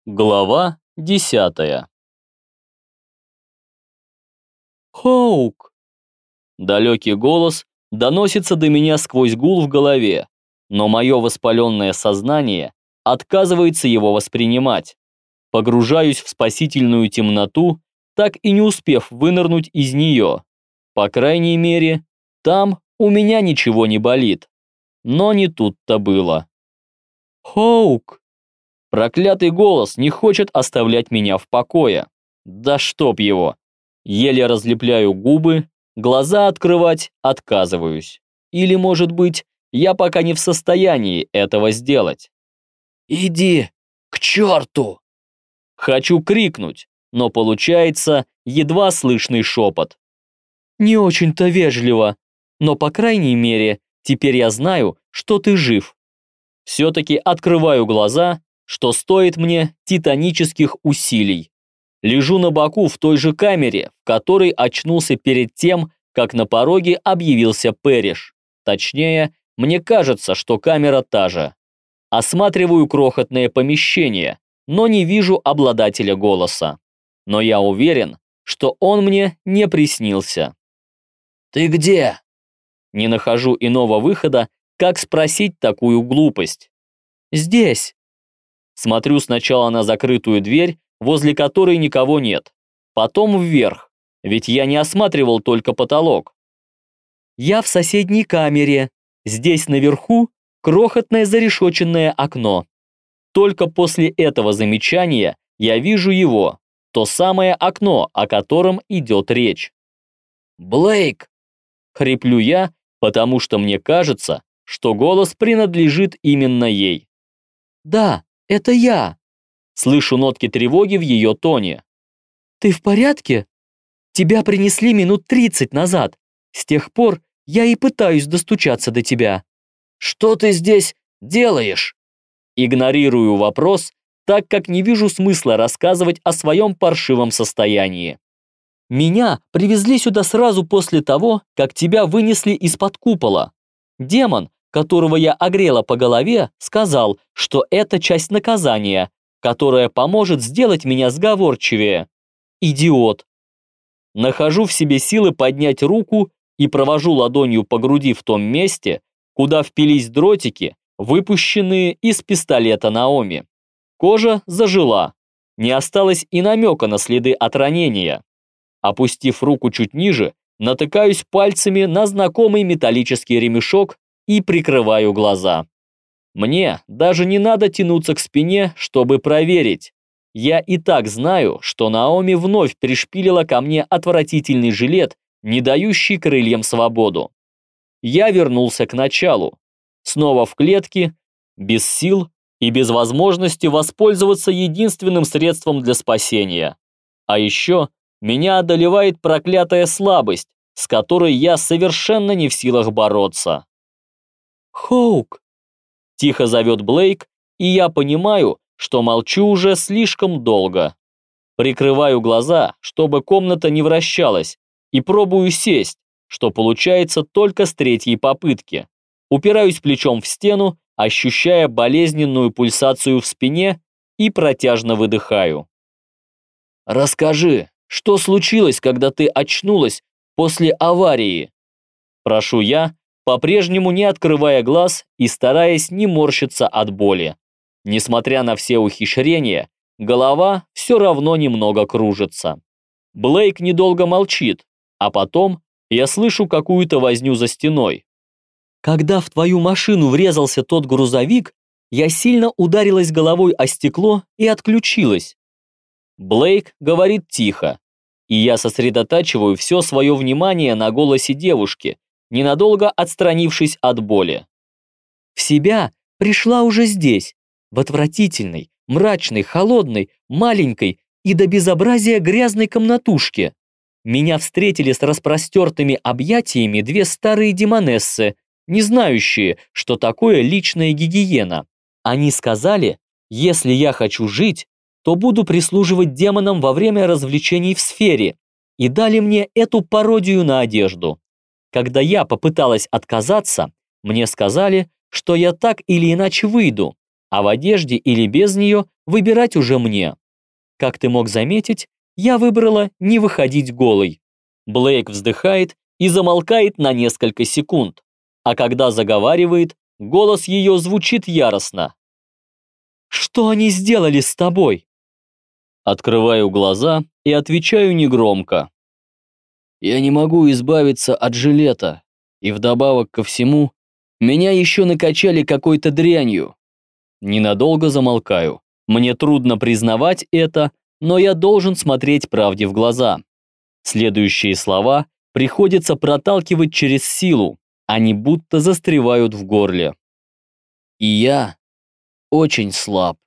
Глава 10. «Хоук!» Далекий голос доносится до меня сквозь гул в голове, но мое воспаленное сознание отказывается его воспринимать. Погружаюсь в спасительную темноту, так и не успев вынырнуть из нее. По крайней мере, там у меня ничего не болит. Но не тут-то было. «Хоук!» Проклятый голос не хочет оставлять меня в покое. Да чтоб его! Еле разлепляю губы, глаза открывать отказываюсь. Или, может быть, я пока не в состоянии этого сделать. «Иди к черту!» Хочу крикнуть, но получается едва слышный шепот. «Не очень-то вежливо, но, по крайней мере, теперь я знаю, что ты жив». Все-таки открываю глаза, что стоит мне титанических усилий. Лежу на боку в той же камере, в которой очнулся перед тем, как на пороге объявился Пэриш. Точнее, мне кажется, что камера та же. Осматриваю крохотное помещение, но не вижу обладателя голоса. Но я уверен, что он мне не приснился. «Ты где?» Не нахожу иного выхода, как спросить такую глупость. «Здесь». Смотрю сначала на закрытую дверь, возле которой никого нет. Потом вверх, ведь я не осматривал только потолок. Я в соседней камере. Здесь наверху крохотное зарешоченное окно. Только после этого замечания я вижу его, то самое окно, о котором идет речь. «Блейк!» — хриплю я, потому что мне кажется, что голос принадлежит именно ей. «Да, это я!» Слышу нотки тревоги в ее тоне. «Ты в порядке? Тебя принесли минут 30 назад. С тех пор я и пытаюсь достучаться до тебя». «Что ты здесь делаешь?» Игнорирую вопрос, так как не вижу смысла рассказывать о своем паршивом состоянии. «Меня привезли сюда сразу после того, как тебя вынесли из-под купола. Демон, которого я огрела по голове, сказал, что это часть наказания, которая поможет сделать меня сговорчивее. Идиот. Нахожу в себе силы поднять руку и провожу ладонью по груди в том месте, куда впились дротики, выпущенные из пистолета Наоми. Кожа зажила, не осталось и намека на следы от ранения. Опустив руку чуть ниже, натыкаюсь пальцами на знакомый металлический ремешок и прикрываю глаза. Мне даже не надо тянуться к спине, чтобы проверить. Я и так знаю, что Наоми вновь пришпилила ко мне отвратительный жилет, не дающий крыльям свободу. Я вернулся к началу. Снова в клетке, без сил и без возможности воспользоваться единственным средством для спасения. А еще меня одолевает проклятая слабость, с которой я совершенно не в силах бороться. «Хоук!» — тихо зовет Блейк, и я понимаю, что молчу уже слишком долго. Прикрываю глаза, чтобы комната не вращалась, и пробую сесть, что получается только с третьей попытки. Упираюсь плечом в стену, ощущая болезненную пульсацию в спине и протяжно выдыхаю. «Расскажи, что случилось, когда ты очнулась после аварии?» Прошу я, по-прежнему не открывая глаз и стараясь не морщиться от боли. Несмотря на все ухищрения, голова все равно немного кружится. Блейк недолго молчит, а потом я слышу какую-то возню за стеной. «Когда в твою машину врезался тот грузовик, я сильно ударилась головой о стекло и отключилась». Блейк говорит тихо, и я сосредотачиваю все свое внимание на голосе девушки, ненадолго отстранившись от боли. «В себя пришла уже здесь, в отвратительной, мрачной, холодной, маленькой и до безобразия грязной комнатушке. Меня встретили с распростертыми объятиями две старые демонессы, не знающие, что такое личная гигиена. Они сказали, если я хочу жить, то буду прислуживать демонам во время развлечений в сфере, и дали мне эту пародию на одежду. Когда я попыталась отказаться, мне сказали, что я так или иначе выйду, А в одежде или без нее выбирать уже мне. Как ты мог заметить, я выбрала не выходить голой. Блейк вздыхает и замолкает на несколько секунд. А когда заговаривает, голос ее звучит яростно. «Что они сделали с тобой?» Открываю глаза и отвечаю негромко. «Я не могу избавиться от жилета, и вдобавок ко всему, меня еще накачали какой-то дрянью». Ненадолго замолкаю. Мне трудно признавать это, но я должен смотреть правде в глаза. Следующие слова приходится проталкивать через силу, они будто застревают в горле. И я очень слаб.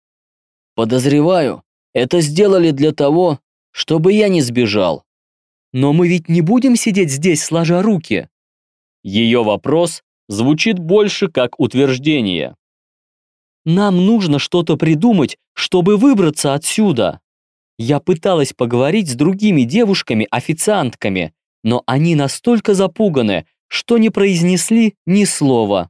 Подозреваю, это сделали для того, чтобы я не сбежал. Но мы ведь не будем сидеть здесь, сложа руки. Ее вопрос звучит больше как утверждение. Нам нужно что-то придумать, чтобы выбраться отсюда. Я пыталась поговорить с другими девушками-официантками, но они настолько запуганы, что не произнесли ни слова.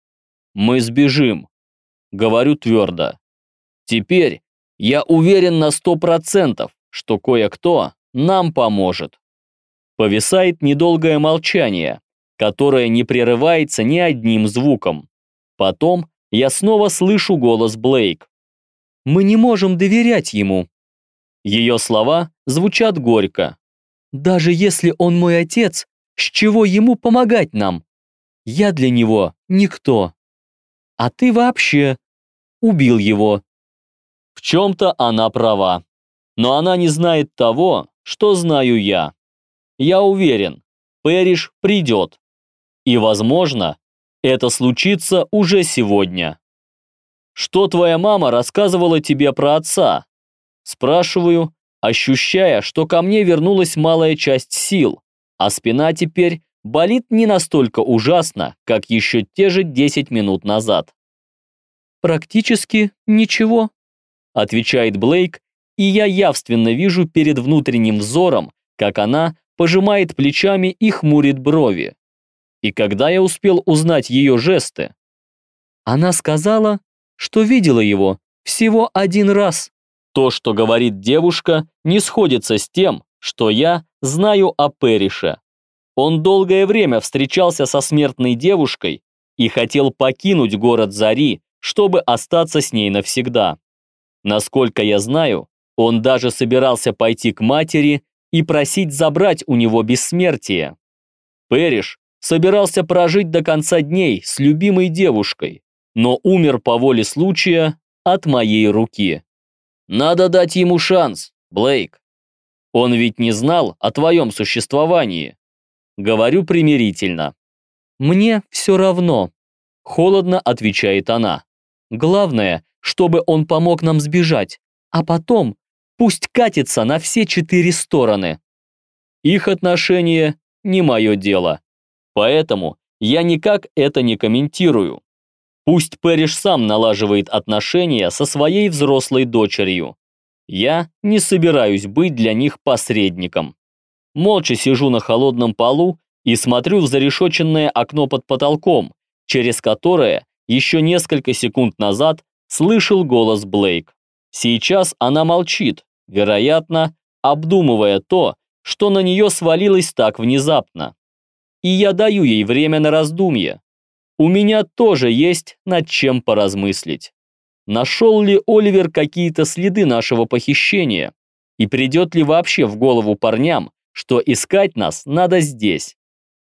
«Мы сбежим», — говорю твердо. «Теперь я уверен на 100%, что кое-кто нам поможет». Повисает недолгое молчание, которое не прерывается ни одним звуком. Потом я снова слышу голос Блейк. «Мы не можем доверять ему». Ее слова звучат горько. «Даже если он мой отец, с чего ему помогать нам? Я для него никто. А ты вообще убил его». В чем-то она права. Но она не знает того, что знаю я. Я уверен, Пэриш придет. И, возможно, это случится уже сегодня. «Что твоя мама рассказывала тебе про отца?» Спрашиваю, ощущая, что ко мне вернулась малая часть сил, а спина теперь болит не настолько ужасно, как еще те же 10 минут назад. «Практически ничего», — отвечает Блейк, и я явственно вижу перед внутренним взором, как она пожимает плечами и хмурит брови. И когда я успел узнать ее жесты? Она сказала, что видела его всего один раз. То, что говорит девушка, не сходится с тем, что я знаю о Пэрише. Он долгое время встречался со смертной девушкой и хотел покинуть город Зари, чтобы остаться с ней навсегда. Насколько я знаю, он даже собирался пойти к матери и просить забрать у него бессмертие. Пэриш собирался прожить до конца дней с любимой девушкой, но умер по воле случая от моей руки. Надо дать ему шанс, Блейк. Он ведь не знал о твоем существовании. Говорю примирительно. Мне все равно, холодно отвечает она. Главное, чтобы он помог нам сбежать, а потом пусть катится на все 4 стороны. Их отношения не мое дело, поэтому я никак это не комментирую. Пусть Пэриш сам налаживает отношения со своей взрослой дочерью. Я не собираюсь быть для них посредником. Молча сижу на холодном полу и смотрю в зарешоченное окно под потолком, через которое еще несколько секунд назад слышал голос Блейк. Сейчас она молчит, вероятно, обдумывая то, что на нее свалилось так внезапно. И я даю ей время на раздумье. У меня тоже есть над чем поразмыслить. Нашел ли Оливер какие-то следы нашего похищения? И придет ли вообще в голову парням, что искать нас надо здесь?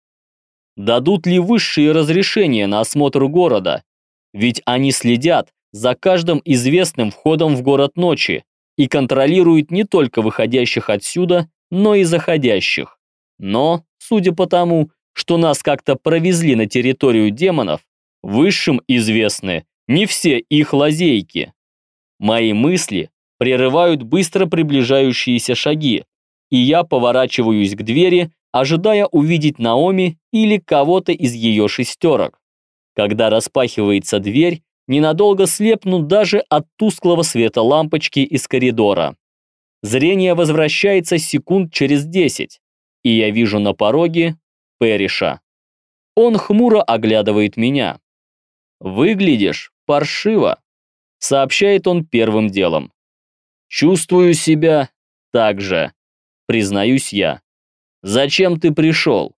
Дадут ли высшие разрешения на осмотр города? Ведь они следят за каждым известным входом в город ночи и контролируют не только выходящих отсюда, но и заходящих. Но, судя по тому, что нас как-то провезли на территорию демонов, высшим известны не все их лазейки. Мои мысли прерывают быстро приближающиеся шаги, и я поворачиваюсь к двери, ожидая увидеть Наоми или кого-то из ее шестерок. Когда распахивается дверь, ненадолго слепну даже от тусклого света лампочки из коридора. Зрение возвращается секунд через 10, и я вижу на пороге Пэриша. Он хмуро оглядывает меня. «Выглядишь паршиво», сообщает он первым делом. Чувствую себя так же, признаюсь я. Зачем ты пришел?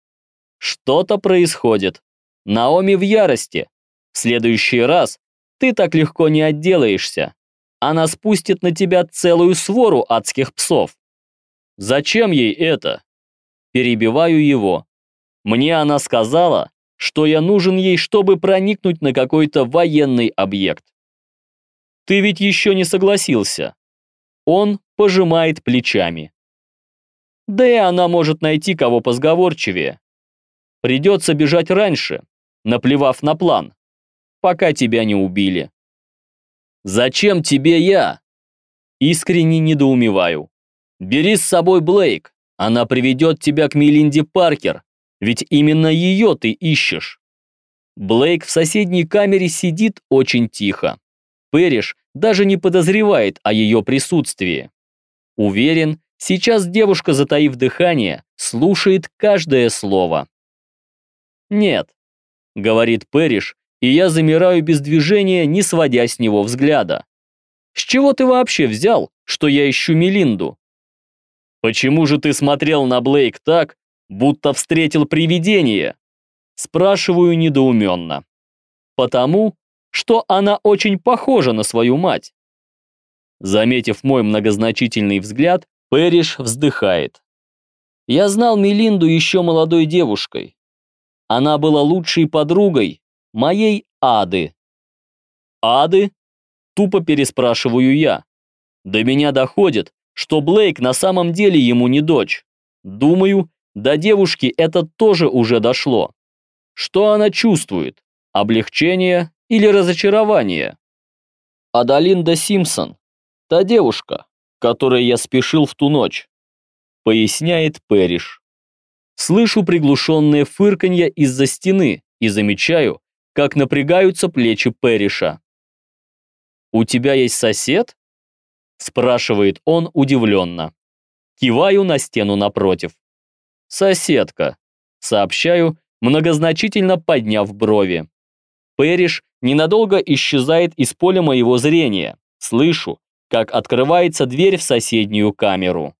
Что-то происходит. Наоми в ярости. В следующий раз ты так легко не отделаешься. Она спустит на тебя целую свору адских псов. Зачем ей это? Перебиваю его. Мне она сказала, что я нужен ей, чтобы проникнуть на какой-то военный объект. Ты ведь еще не согласился. Он пожимает плечами. Да и она может найти кого позговорчивее. Придется бежать раньше, наплевав на план, пока тебя не убили. Зачем тебе я? Искренне недоумеваю. Бери с собой Блейк, она приведет тебя к Мелинде Паркер, ведь именно ее ты ищешь. Блейк в соседней камере сидит очень тихо. Пэриш даже не подозревает о ее присутствии. Уверен, сейчас девушка, затаив дыхание, слушает каждое слово. «Нет», — говорит Пэриш, и я замираю без движения, не сводя с него взгляда. «С чего ты вообще взял, что я ищу Мелинду?» «Почему же ты смотрел на Блейк так, будто встретил привидение?» Спрашиваю недоуменно. «Потому, что она очень похожа на свою мать». Заметив мой многозначительный взгляд, Пэриш вздыхает. «Я знал Мелинду еще молодой девушкой. Она была лучшей подругой моей Ады». «Ады?» – тупо переспрашиваю я. До меня доходит, что Блейк на самом деле ему не дочь. Думаю, до девушки это тоже уже дошло. Что она чувствует? Облегчение или разочарование? Адалинда Симпсон, та девушка, к которой я спешил в ту ночь, поясняет Пэриш. Слышу приглушенное фырканье из-за стены и замечаю, как напрягаются плечи Пэриша. «У тебя есть сосед?» – спрашивает он удивленно. Киваю на стену напротив. «Соседка», – сообщаю, многозначительно подняв брови. Пэриш ненадолго исчезает из поля моего зрения. Слышу, как открывается дверь в соседнюю камеру.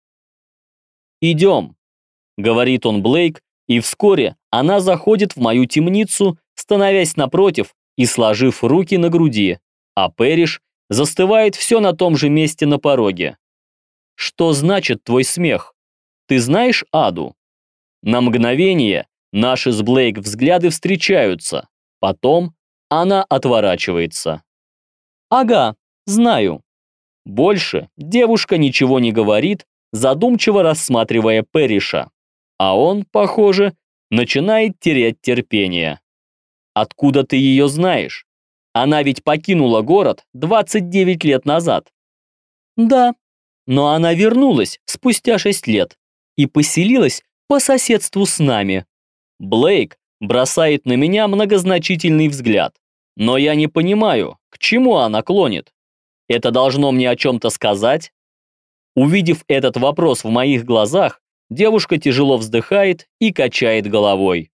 «Идем», — говорит он Блейк, и вскоре она заходит в мою темницу, становясь напротив и сложив руки на груди, а Пэриш застывает все на том же месте на пороге. «Что значит твой смех? Ты знаешь Аду?» На мгновение наши с Блейк взгляды встречаются, потом она отворачивается. «Ага, знаю». Больше девушка ничего не говорит, задумчиво рассматривая Пэриша, а он, похоже, начинает терять терпение. «Откуда ты ее знаешь? Она ведь покинула город 29 лет назад». «Да, но она вернулась спустя 6 лет и поселилась по соседству с нами». Блейк бросает на меня многозначительный взгляд, но я не понимаю, к чему она клонит. Это должно мне о чем-то сказать? Увидев этот вопрос в моих глазах, девушка тяжело вздыхает и качает головой.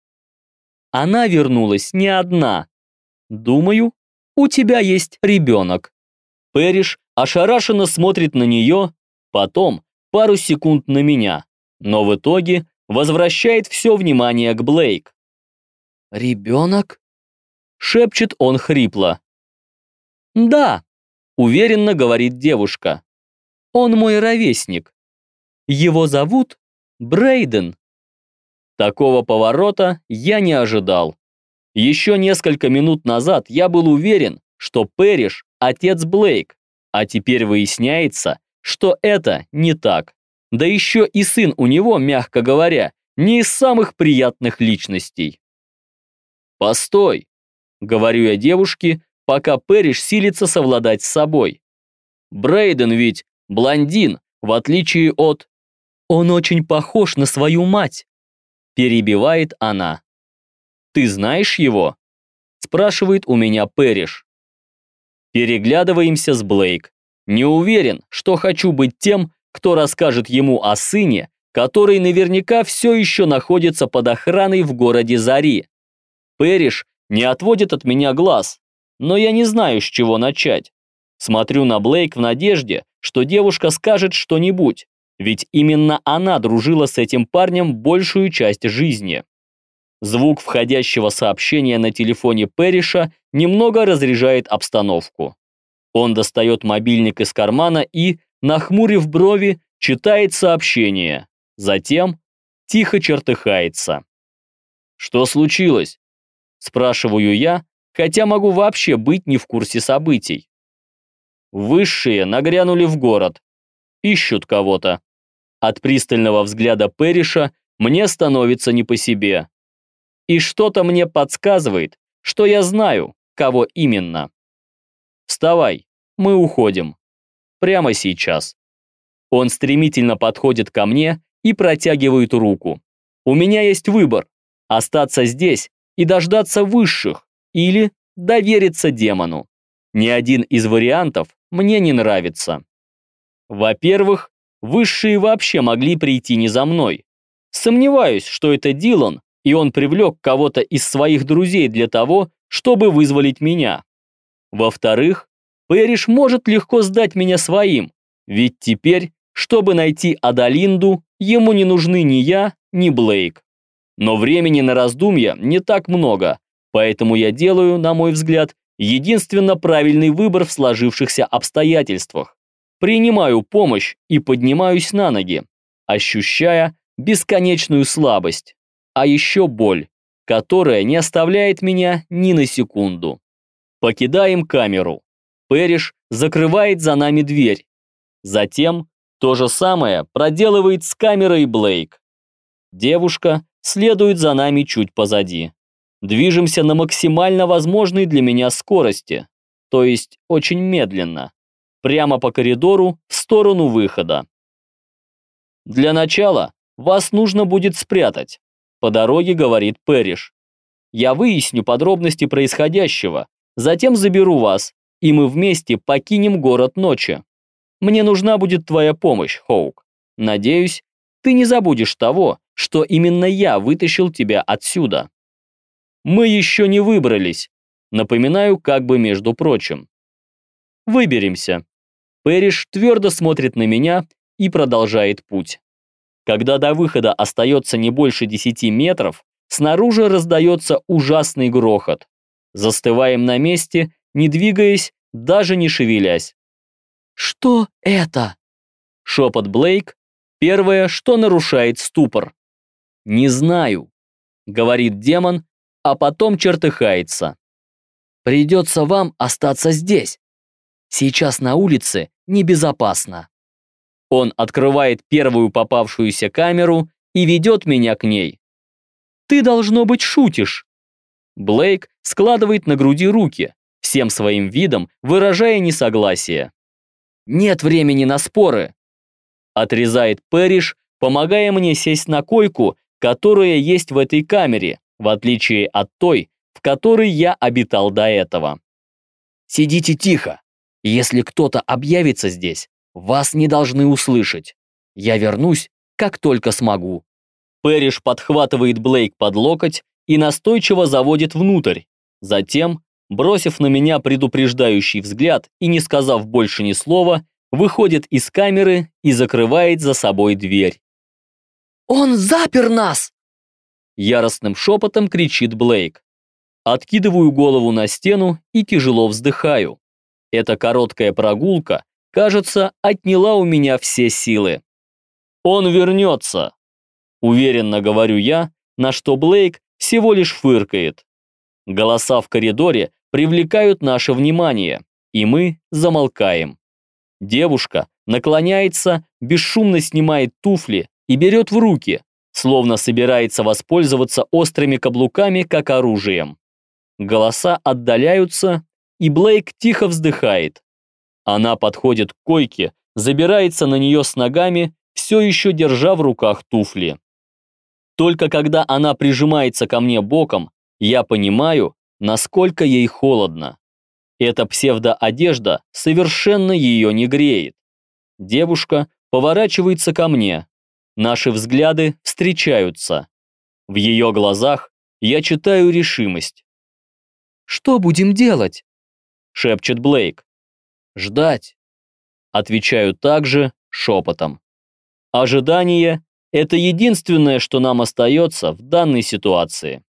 Она вернулась не одна. Думаю, у тебя есть ребенок. Пэриш ошарашенно смотрит на нее, потом пару секунд на меня, но в итоге возвращает все внимание к Блейк. «Ребенок?» — шепчет он хрипло. «Да», — уверенно говорит девушка. «Он мой ровесник. Его зовут Брейден». Такого поворота я не ожидал. Еще несколько минут назад я был уверен, что Пэриш – отец Блейк, а теперь выясняется, что это не так. Да еще и сын у него, мягко говоря, не из самых приятных личностей. «Постой», — говорю я девушке, пока Пэриш силится совладать с собой. «Брейден ведь блондин, в отличие от...» «Он очень похож на свою мать», — перебивает она. «Ты знаешь его?» — спрашивает у меня Пэриш. Переглядываемся с Блейк. Не уверен, что хочу быть тем, кто расскажет ему о сыне, который наверняка все еще находится под охраной в городе Зари. Пэриш не отводит от меня глаз, но я не знаю, с чего начать. Смотрю на Блейк в надежде, что девушка скажет что-нибудь, ведь именно она дружила с этим парнем большую часть жизни. Звук входящего сообщения на телефоне Пэриша немного разряжает обстановку. Он достает мобильник из кармана и, нахмурив брови, читает сообщение. Затем тихо чертыхается. «Что случилось?» – спрашиваю я, хотя могу вообще быть не в курсе событий. Высшие нагрянули в город. Ищут кого-то. От пристального взгляда Пэриша мне становится не по себе. И что-то мне подсказывает, что я знаю, кого именно. Вставай, мы уходим. Прямо сейчас. Он стремительно подходит ко мне и протягивает руку. У меня есть выбор: остаться здесь и дождаться высших или довериться демону. Ни один из вариантов мне не нравится. Во-первых, высшие вообще могли прийти не за мной. Сомневаюсь, что это Дилан, и он привлек кого-то из своих друзей для того, чтобы вызволить меня. Во-вторых, Пэриш может легко сдать меня своим, ведь теперь, чтобы найти Адалинду, ему не нужны ни я, ни Блейк. Но времени на раздумья не так много, поэтому я делаю, на мой взгляд, единственно правильный выбор в сложившихся обстоятельствах. Принимаю помощь и поднимаюсь на ноги, ощущая бесконечную слабость, а еще боль, которая не оставляет меня ни на секунду. Покидаем камеру. Пэриш закрывает за нами дверь. Затем то же самое проделывает с камерой Блейк. Девушка следует за нами чуть позади. Движемся на максимально возможной для меня скорости, то есть очень медленно, прямо по коридору в сторону выхода. Для начала вас нужно будет спрятать, по дороге говорит Пэриш. Я выясню подробности происходящего, затем заберу вас, и мы вместе покинем город ночи. Мне нужна будет твоя помощь, Хоук. Надеюсь, ты не забудешь того, что именно я вытащил тебя отсюда. Мы еще не выбрались, напоминаю как бы между прочим. Выберемся. Пэриш твердо смотрит на меня и продолжает путь. Когда до выхода остается не больше 10 метров, снаружи раздается ужасный грохот. Застываем на месте, не двигаясь, даже не шевелясь. «Что это?» Шепот Блейк, первое, что нарушает ступор. «Не знаю», — говорит демон, а потом чертыхается. «Придется вам остаться здесь. Сейчас на улице небезопасно». Он открывает первую попавшуюся камеру и ведет меня к ней. «Ты, должно быть, шутишь». Блейк складывает на груди руки, всем своим видом выражая несогласие. «Нет времени на споры», — отрезает Пэриш, помогая мне сесть на койку, которая есть в этой камере, в отличие от той, в которой я обитал до этого. «Сидите тихо. Если кто-то объявится здесь, вас не должны услышать. Я вернусь, как только смогу». Пэриш подхватывает Блейк под локоть и настойчиво заводит внутрь. Затем, бросив на меня предупреждающий взгляд и не сказав больше ни слова, выходит из камеры и закрывает за собой дверь. «Он запер нас!» Яростным шепотом кричит Блейк. Откидываю голову на стену и тяжело вздыхаю. Эта короткая прогулка, кажется, отняла у меня все силы. «Он вернется», — уверенно говорю я, на что Блейк всего лишь фыркает. Голоса в коридоре привлекают наше внимание, и мы замолкаем. Девушка наклоняется, бесшумно снимает туфли и берет в руки, словно собирается воспользоваться острыми каблуками как оружием. Голоса отдаляются, и Блейк тихо вздыхает. Она подходит к койке, забирается на нее с ногами, все еще держа в руках туфли. Только когда она прижимается ко мне боком, я понимаю, насколько ей холодно. Эта псевдоодежда совершенно ее не греет. Девушка поворачивается ко мне. Наши взгляды встречаются. В ее глазах я читаю решимость. «Что будем делать?» шепчет Блейк. Ждать. Отвечаю также шепотом. Ожидание – это единственное, что нам остается в данной ситуации.